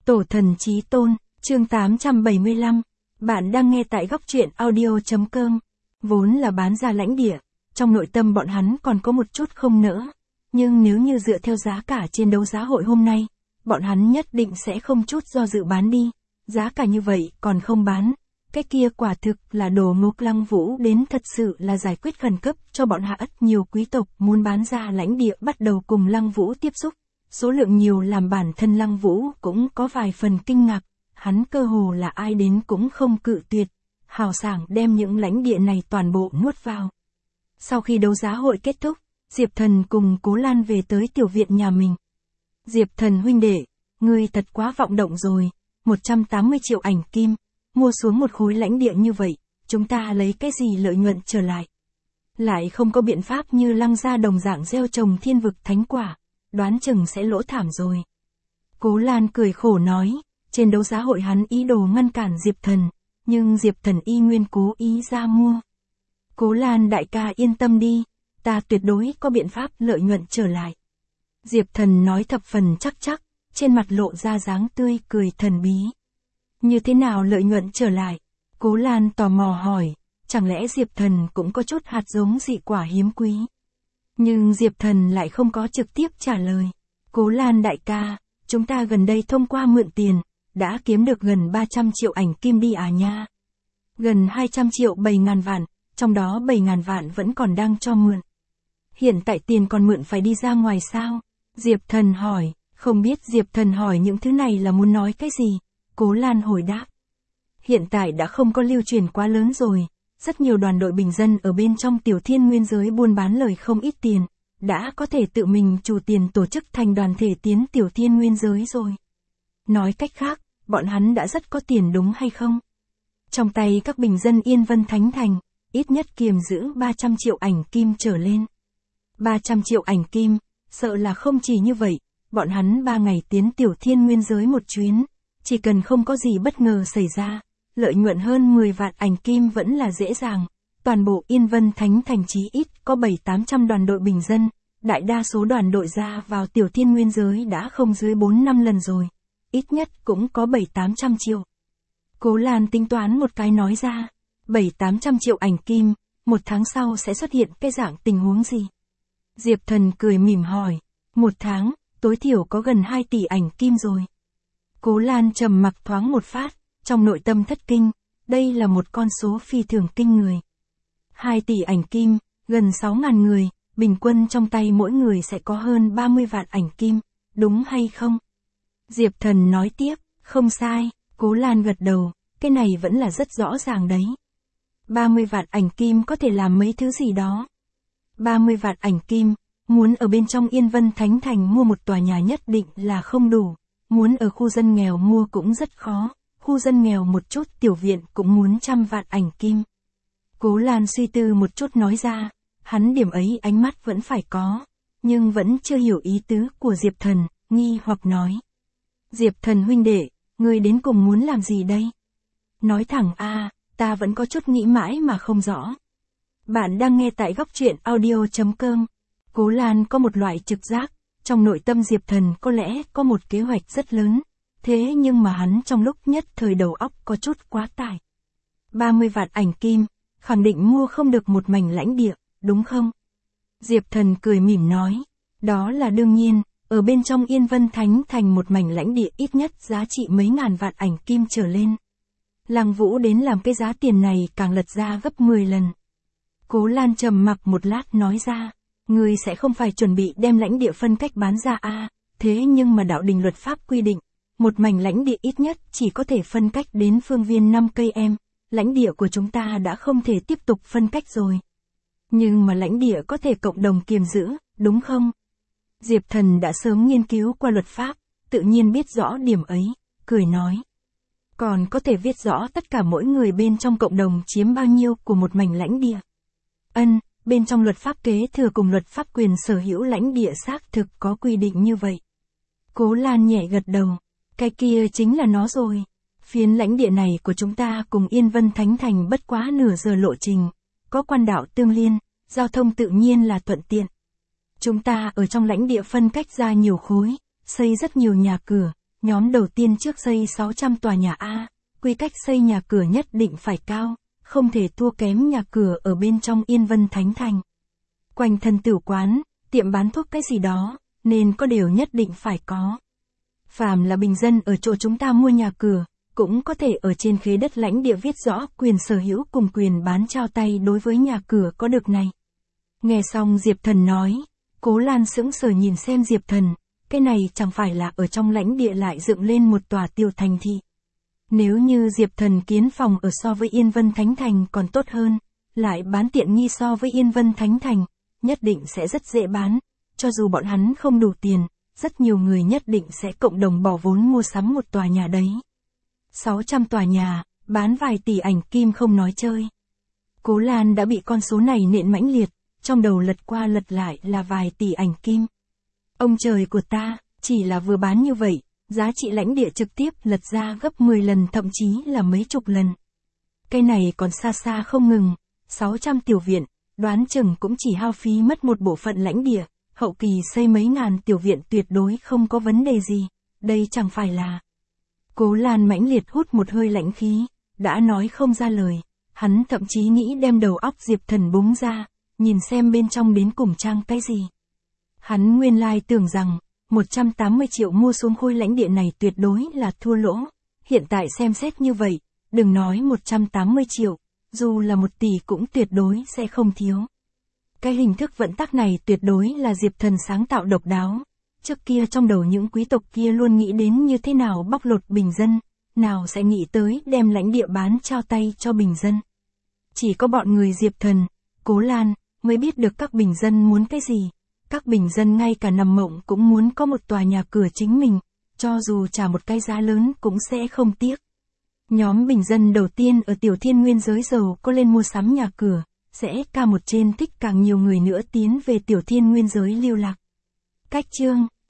Tổ thần chí tôn, chương 875. Bạn đang nghe tại góc truyện audio.com. Vốn là bán ra lãnh địa, trong nội tâm bọn hắn còn có một chút không nỡ. Nhưng nếu như dựa theo giá cả trên đấu giá hội hôm nay, bọn hắn nhất định sẽ không chút do dự bán đi. Giá cả như vậy còn không bán. Cái kia quả thực là đồ ngốc. Lăng Vũ đến thật sự là giải quyết khẩn cấp cho bọn hạ ất. Nhiều quý tộc muốn bán ra lãnh địa bắt đầu cùng Lăng Vũ tiếp xúc. Số lượng nhiều làm bản thân Lăng Vũ cũng có vài phần kinh ngạc. Hắn cơ hồ là ai đến cũng không cự tuyệt. Hào sảng đem những lãnh địa này toàn bộ nuốt vào. Sau khi đấu giá hội kết thúc, Diệp Thần cùng Cố Lan về tới tiểu viện nhà mình. Diệp Thần huynh đệ, ngươi thật quá vọng động rồi. 180 triệu ảnh kim, mua xuống một khối lãnh địa như vậy, chúng ta lấy cái gì lợi nhuận trở lại? Lại không có biện pháp như Lăng gia đồng dạng gieo trồng thiên vực thánh quả, đoán chừng sẽ lỗ thảm rồi. Cố Lan cười khổ nói, trên đấu giá hội hắn ý đồ ngăn cản Diệp Thần, nhưng Diệp Thần y nguyên cố ý ra mua. Cố Lan đại ca yên tâm đi, ta tuyệt đối có biện pháp lợi nhuận trở lại. Diệp Thần nói thập phần chắc, trên mặt lộ ra dáng tươi cười thần bí. Như thế nào lợi nhuận trở lại? Cố Lan tò mò hỏi, chẳng lẽ Diệp Thần cũng có chút hạt giống dị quả hiếm quý? Nhưng Diệp Thần lại không có trực tiếp trả lời. Cố Lan đại ca, chúng ta gần đây thông qua mượn tiền, đã kiếm được gần 300 triệu ảnh kim đi à nha. Gần 200 triệu 7.000 vạn, trong đó 7.000 vạn vẫn còn đang cho mượn. Hiện tại tiền còn mượn phải đi ra ngoài sao? Diệp Thần hỏi, không biết Diệp Thần hỏi những thứ này là muốn nói cái gì? Cố Lan hồi đáp. Hiện tại đã không có lưu truyền quá lớn rồi, rất nhiều đoàn đội bình dân ở bên trong tiểu thiên nguyên giới buôn bán lời không ít tiền, đã có thể tự mình chủ tiền tổ chức thành đoàn thể tiến tiểu thiên nguyên giới rồi. Nói cách khác, bọn hắn đã rất có tiền đúng hay không? Trong tay các bình dân Yên Vân Thánh Thành, ít nhất kiềm giữ 300 triệu ảnh kim trở lên. 300 triệu ảnh kim, sợ là không chỉ như vậy, bọn hắn 3 ngày tiến tiểu thiên nguyên giới một chuyến, chỉ cần không có gì bất ngờ xảy ra, lợi nhuận hơn 10 vạn ảnh kim vẫn là dễ dàng. Toàn bộ Yên Vân Thánh Thành chí ít có 7-800 đoàn đội bình dân, đại đa số đoàn đội ra vào tiểu thiên nguyên giới đã không dưới 4-5 lần rồi, ít nhất cũng có 7-800 triệu. Cố Lan tính toán một cái nói ra, 7-800 triệu ảnh kim, một tháng sau sẽ xuất hiện cái dạng tình huống gì? Diệp Thần cười mỉm hỏi, một tháng, tối thiểu có gần 2 tỷ ảnh kim rồi. Cố Lan trầm mặc thoáng một phát, trong nội tâm thất kinh, đây là một con số phi thường kinh người. 2 tỷ ảnh kim, gần 6.000 người, bình quân trong tay mỗi người sẽ có hơn 30 vạn ảnh kim, đúng hay không? Diệp Thần nói tiếp, không sai, Cố Lan gật đầu, cái này vẫn là rất rõ ràng đấy. 30 vạn ảnh kim có thể làm mấy thứ gì đó. 30 vạn ảnh kim, muốn ở bên trong Yên Vân Thánh Thành mua một tòa nhà nhất định là không đủ, muốn ở khu dân nghèo mua cũng rất khó, khu dân nghèo một chút tiểu viện cũng muốn 100 vạn ảnh kim. Cố Lan suy tư một chút nói ra, hắn điểm ấy ánh mắt vẫn phải có, nhưng vẫn chưa hiểu ý tứ của Diệp Thần, nghi hoặc nói. Diệp Thần huynh đệ, ngươi đến cùng muốn làm gì đây? Nói thẳng a, ta vẫn có chút nghĩ mãi mà không rõ. Bạn đang nghe tại góc truyện audio.com. Cố Lan có một loại trực giác, trong nội tâm Diệp Thần có lẽ có một kế hoạch rất lớn, thế nhưng mà hắn trong lúc nhất thời đầu óc có chút quá tải. 30 vạn ảnh kim, khẳng định mua không được một mảnh lãnh địa, đúng không? Diệp Thần cười mỉm nói, đó là đương nhiên, ở bên trong Yên Vân Thánh Thành một mảnh lãnh địa ít nhất giá trị mấy ngàn vạn ảnh kim trở lên. Lăng Vũ đến làm cái giá tiền này càng lật ra gấp 10 lần. Cố Lan trầm mặc một lát nói ra, ngươi sẽ không phải chuẩn bị đem lãnh địa phân cách bán ra à, thế nhưng mà đạo đình luật pháp quy định, một mảnh lãnh địa ít nhất chỉ có thể phân cách đến phương viên 5 cây em, lãnh địa của chúng ta đã không thể tiếp tục phân cách rồi. Nhưng mà lãnh địa có thể cộng đồng kiềm giữ, đúng không? Diệp Thần đã sớm nghiên cứu qua luật pháp, tự nhiên biết rõ điểm ấy, cười nói. Còn có thể viết rõ tất cả mỗi người bên trong cộng đồng chiếm bao nhiêu của một mảnh lãnh địa. Bên trong luật pháp kế thừa cùng luật pháp quyền sở hữu lãnh địa xác thực có quy định như vậy. Cố Lan nhẹ gật đầu, cái kia chính là nó rồi. Phiến lãnh địa này của chúng ta cùng Yên Vân Thánh Thành bất quá nửa giờ lộ trình, có quan đạo tương liên, giao thông tự nhiên là thuận tiện. Chúng ta ở trong lãnh địa phân cách ra nhiều khối, xây rất nhiều nhà cửa, Nhóm đầu tiên trước xây 600 tòa nhà A, quy cách xây nhà cửa nhất định phải cao, không thể thua kém nhà cửa ở bên trong Yên Vân Thánh Thành. Quanh thân tử quán, tiệm bán thuốc cái gì đó, nên có đều nhất định phải có. Phàm là bình dân ở chỗ chúng ta mua nhà cửa, cũng có thể ở trên khế đất lãnh địa viết rõ quyền sở hữu cùng quyền bán trao tay đối với nhà cửa có được này. Nghe xong Diệp Thần nói, Cố Lan sững sờ nhìn xem Diệp Thần, cái này chẳng phải là ở trong lãnh địa lại dựng lên một tòa tiểu thành thị. Nếu như Diệp Thần kiến phòng ở so với Yên Vân Thánh Thành còn tốt hơn, lại bán tiện nghi so với Yên Vân Thánh Thành, nhất định sẽ rất dễ bán, cho dù bọn hắn không đủ tiền, rất nhiều người nhất định sẽ cộng đồng bỏ vốn mua sắm một tòa nhà đấy. 600 tòa nhà, bán vài tỷ ảnh kim không nói chơi. Cố Lan đã bị con số này nện mãnh liệt, trong đầu lật qua lật lại là vài tỷ ảnh kim. Ông trời của ta, chỉ là vừa bán như vậy, giá trị lãnh địa trực tiếp lật ra gấp 10 lần thậm chí là mấy chục lần. Cái này còn xa xa không ngừng, 600 tiểu viện, đoán chừng cũng chỉ hao phí mất một bộ phận lãnh địa, hậu kỳ xây mấy ngàn tiểu viện tuyệt đối không có vấn đề gì, đây chẳng phải là. Cố Lan mãnh liệt hút một hơi lãnh khí, đã nói không ra lời, hắn thậm chí nghĩ đem đầu óc Diệp Thần búng ra, nhìn xem bên trong đến cùng trang cái gì. Hắn nguyên lai tưởng rằng, 180 triệu mua xuống khối lãnh địa này tuyệt đối là thua lỗ, hiện tại xem xét như vậy, đừng nói 180 triệu, dù là 1 tỷ cũng tuyệt đối sẽ không thiếu. Cái hình thức vận tắc này tuyệt đối là Diệp Thần sáng tạo độc đáo. Trước kia trong đầu những quý tộc kia luôn nghĩ đến như thế nào bóc lột bình dân, nào sẽ nghĩ tới đem lãnh địa bán trao tay cho bình dân. Chỉ có bọn người Diệp Thần, Cố Lan, mới biết được các bình dân muốn cái gì. Các bình dân ngay cả nằm mộng cũng muốn có một tòa nhà cửa chính mình, cho dù trả một cái giá lớn cũng sẽ không tiếc. Nhóm bình dân đầu tiên ở Tiểu Thiên Nguyên giới giàu có lên mua sắm nhà cửa, sẽ ca một trên thích càng nhiều người nữa tiến về Tiểu Thiên Nguyên giới lưu lạc. Cách chương